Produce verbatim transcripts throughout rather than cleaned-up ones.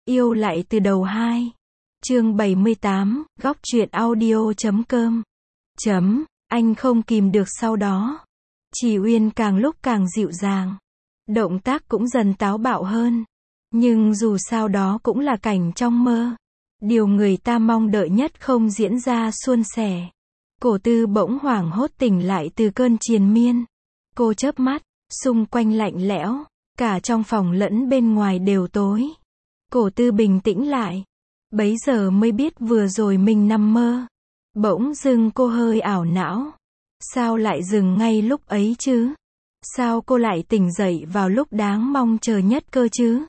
Yêu lại từ đầu hai. Chương bảy mươi tám, góc truyện audio chấm com. Chấm, anh không kìm được sau đó. Chỉ Uyên càng lúc càng dịu dàng. Động tác cũng dần táo bạo hơn. Nhưng dù sao đó cũng là cảnh trong mơ. Điều người ta mong đợi nhất không diễn ra suôn sẻ. Cổ Tư bỗng hoảng hốt tỉnh lại từ cơn triền miên. Cô chớp mắt, xung quanh lạnh lẽo, cả trong phòng lẫn bên ngoài đều tối. Cổ Tư bình tĩnh lại. Bấy giờ mới biết vừa rồi mình nằm mơ. Bỗng dưng cô hơi ảo não. Sao lại dừng ngay lúc ấy chứ? Sao cô lại tỉnh dậy vào lúc đáng mong chờ nhất cơ chứ?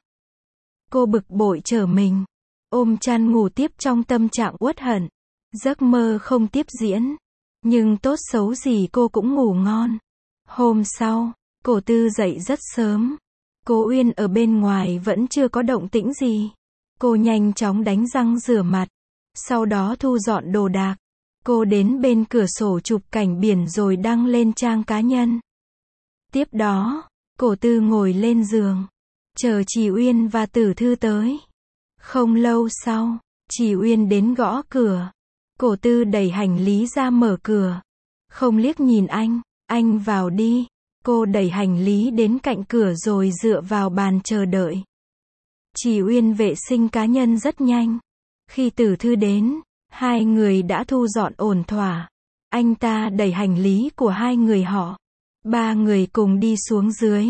Cô bực bội trở mình. Ôm chăn ngủ tiếp trong tâm trạng uất hận. Giấc mơ không tiếp diễn. Nhưng tốt xấu gì cô cũng ngủ ngon. Hôm sau, Cổ Tư dậy rất sớm. Cố Uyên ở bên ngoài vẫn chưa có động tĩnh gì. Cô nhanh chóng đánh răng rửa mặt. Sau đó thu dọn đồ đạc. Cô đến bên cửa sổ chụp cảnh biển rồi đăng lên trang cá nhân. Tiếp đó, Cổ Tư ngồi lên giường. Chờ Chỉ Uyên và Tử Thư tới. Không lâu sau, Chỉ Uyên đến gõ cửa. Cổ Tư đẩy hành lý ra mở cửa. Không liếc nhìn anh, anh vào đi. Cô đẩy hành lý đến cạnh cửa rồi dựa vào bàn chờ đợi. Chỉ Uyên vệ sinh cá nhân rất nhanh. Khi Tử Thư đến, hai người đã thu dọn ổn thỏa. Anh ta đẩy hành lý của hai người họ. Ba người cùng đi xuống dưới.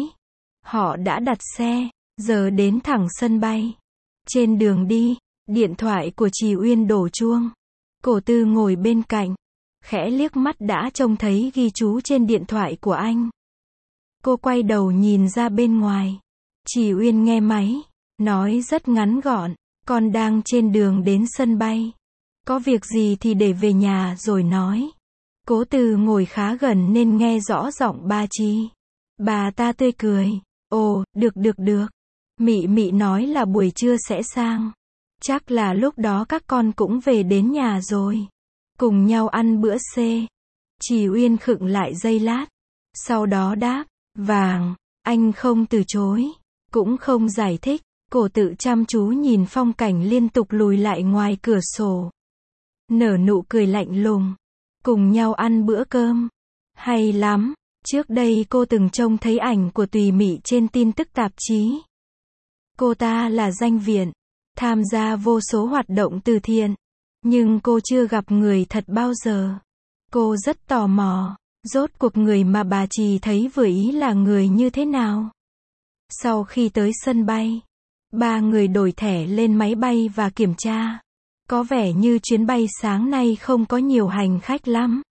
Họ đã đặt xe, giờ đến thẳng sân bay. Trên đường đi, điện thoại của Chỉ Uyên đổ chuông. Cổ Tư ngồi bên cạnh, khẽ liếc mắt đã trông thấy ghi chú trên điện thoại của anh. Cô quay đầu nhìn ra bên ngoài. Chỉ Uyên nghe máy, nói rất ngắn gọn, con đang trên đường đến sân bay. Có việc gì thì để về nhà rồi nói. Cố Từ ngồi khá gần nên nghe rõ giọng ba Chi. Bà ta tươi cười. Ồ, được được được. Mị Mị nói là buổi trưa sẽ sang. Chắc là lúc đó các con cũng về đến nhà rồi. Cùng nhau ăn bữa xê. Chỉ Uyên khựng lại giây lát. Sau đó đáp. Vàng, anh không từ chối. Cũng không giải thích. Cổ Tự chăm chú nhìn phong cảnh liên tục lùi lại ngoài cửa sổ. Nở nụ cười lạnh lùng. Cùng nhau ăn bữa cơm. Hay lắm. Trước đây cô từng trông thấy ảnh của Tùy Mị trên tin tức tạp chí. Cô ta là danh viện. Tham gia vô số hoạt động từ thiện. Nhưng cô chưa gặp người thật bao giờ. Cô rất tò mò. Rốt cuộc người mà bà Trì thấy vừa ý là người như thế nào? Sau khi tới sân bay, ba người đổi thẻ lên máy bay và kiểm tra. Có vẻ như chuyến bay sáng nay không có nhiều hành khách lắm.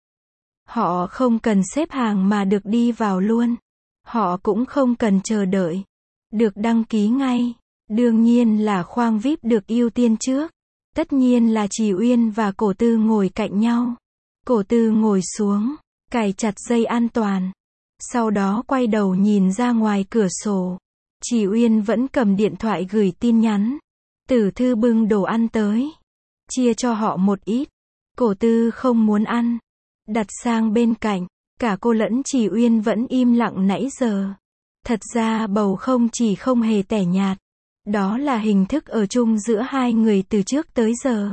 Họ không cần xếp hàng mà được đi vào luôn. Họ cũng không cần chờ đợi. Được đăng ký ngay. Đương nhiên là khoang vi ai pi được ưu tiên trước. Tất nhiên là Chỉ Uyên và Cổ Tư ngồi cạnh nhau. Cổ Tư ngồi xuống, cài chặt dây an toàn. Sau đó quay đầu nhìn ra ngoài cửa sổ. Chỉ Uyên vẫn cầm điện thoại gửi tin nhắn. Tử Thư bưng đồ ăn tới. Chia cho họ một ít. Cổ Tư không muốn ăn. Đặt sang bên cạnh. Cả cô lẫn Chỉ Uyên vẫn im lặng nãy giờ. Thật ra bầu không chỉ không hề tẻ nhạt. Đó là hình thức ở chung giữa hai người từ trước tới giờ.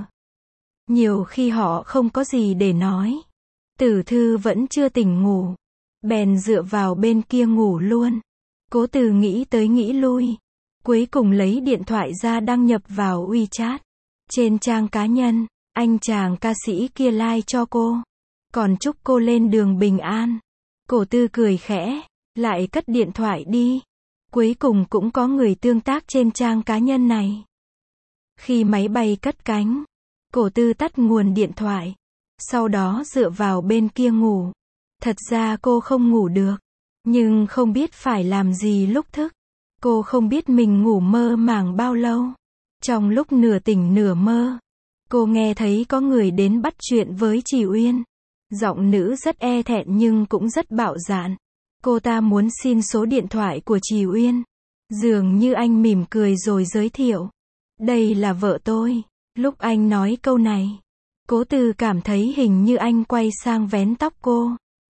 Nhiều khi họ không có gì để nói. Tử Thư vẫn chưa tỉnh ngủ. Bèn dựa vào bên kia ngủ luôn. Cố Từ nghĩ tới nghĩ lui. Cuối cùng lấy điện thoại ra đăng nhập vào WeChat. Trên trang cá nhân, anh chàng ca sĩ kia like cho cô. Còn chúc cô lên đường bình an. Cổ Tư cười khẽ, lại cất điện thoại đi. Cuối cùng cũng có người tương tác trên trang cá nhân này. Khi máy bay cất cánh, Cổ Tư tắt nguồn điện thoại. Sau đó dựa vào bên kia ngủ. Thật ra cô không ngủ được. Nhưng không biết phải làm gì lúc thức. Cô không biết mình ngủ mơ màng bao lâu. Trong lúc nửa tỉnh nửa mơ, cô nghe thấy có người đến bắt chuyện với Chỉ Uyên. Giọng nữ rất e thẹn nhưng cũng rất bạo dạn. Cô ta muốn xin số điện thoại của Chỉ Uyên. Dường như anh mỉm cười rồi giới thiệu. Đây là vợ tôi. Lúc anh nói câu này, Cố Từ cảm thấy hình như anh quay sang vén tóc cô.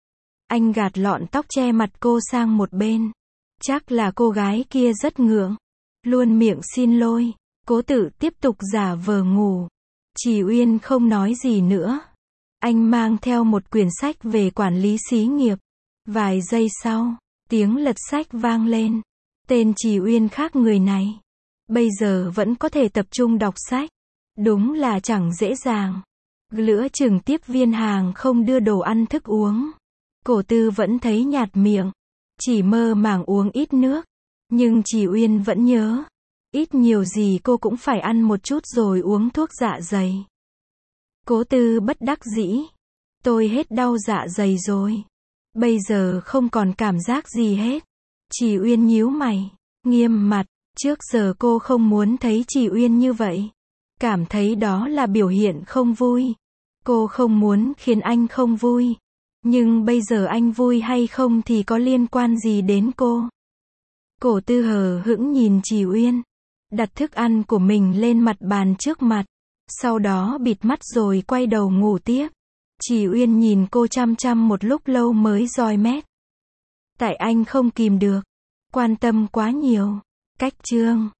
Anh gạt lọn tóc che mặt cô sang một bên. Chắc là cô gái kia rất ngượng. Luôn miệng xin lỗi. Cố Tự tiếp tục giả vờ ngủ. Chỉ Uyên không nói gì nữa. Anh mang theo một quyển sách về quản lý xí nghiệp. Vài giây sau, tiếng lật sách vang lên. Tên Chỉ Uyên khác người này. Bây giờ vẫn có thể tập trung đọc sách. Đúng là chẳng dễ dàng. Lgiữa chừng tiếp viên hàng không đưa đồ ăn thức uống. Cổ Tư vẫn thấy nhạt miệng. Chỉ mơ màng uống ít nước. Nhưng Chỉ Uyên vẫn nhớ. Ít nhiều gì cô cũng phải ăn một chút rồi uống thuốc dạ dày. Cố Tư bất đắc dĩ. Tôi hết đau dạ dày rồi. Bây giờ không còn cảm giác gì hết. Chỉ Uyên nhíu mày. Nghiêm mặt. Trước giờ cô không muốn thấy Chỉ Uyên như vậy. Cảm thấy đó là biểu hiện không vui. Cô không muốn khiến anh không vui. Nhưng bây giờ anh vui hay không thì có liên quan gì đến cô? Cổ Tư hờ hững nhìn Chỉ Uyên. Đặt thức ăn của mình lên mặt bàn trước mặt. Sau đó bịt mắt rồi quay đầu ngủ tiếp. Chỉ Uyên nhìn cô chăm chăm một lúc lâu mới roi mét. Tại anh không kìm được. Quan tâm quá nhiều. Cách chương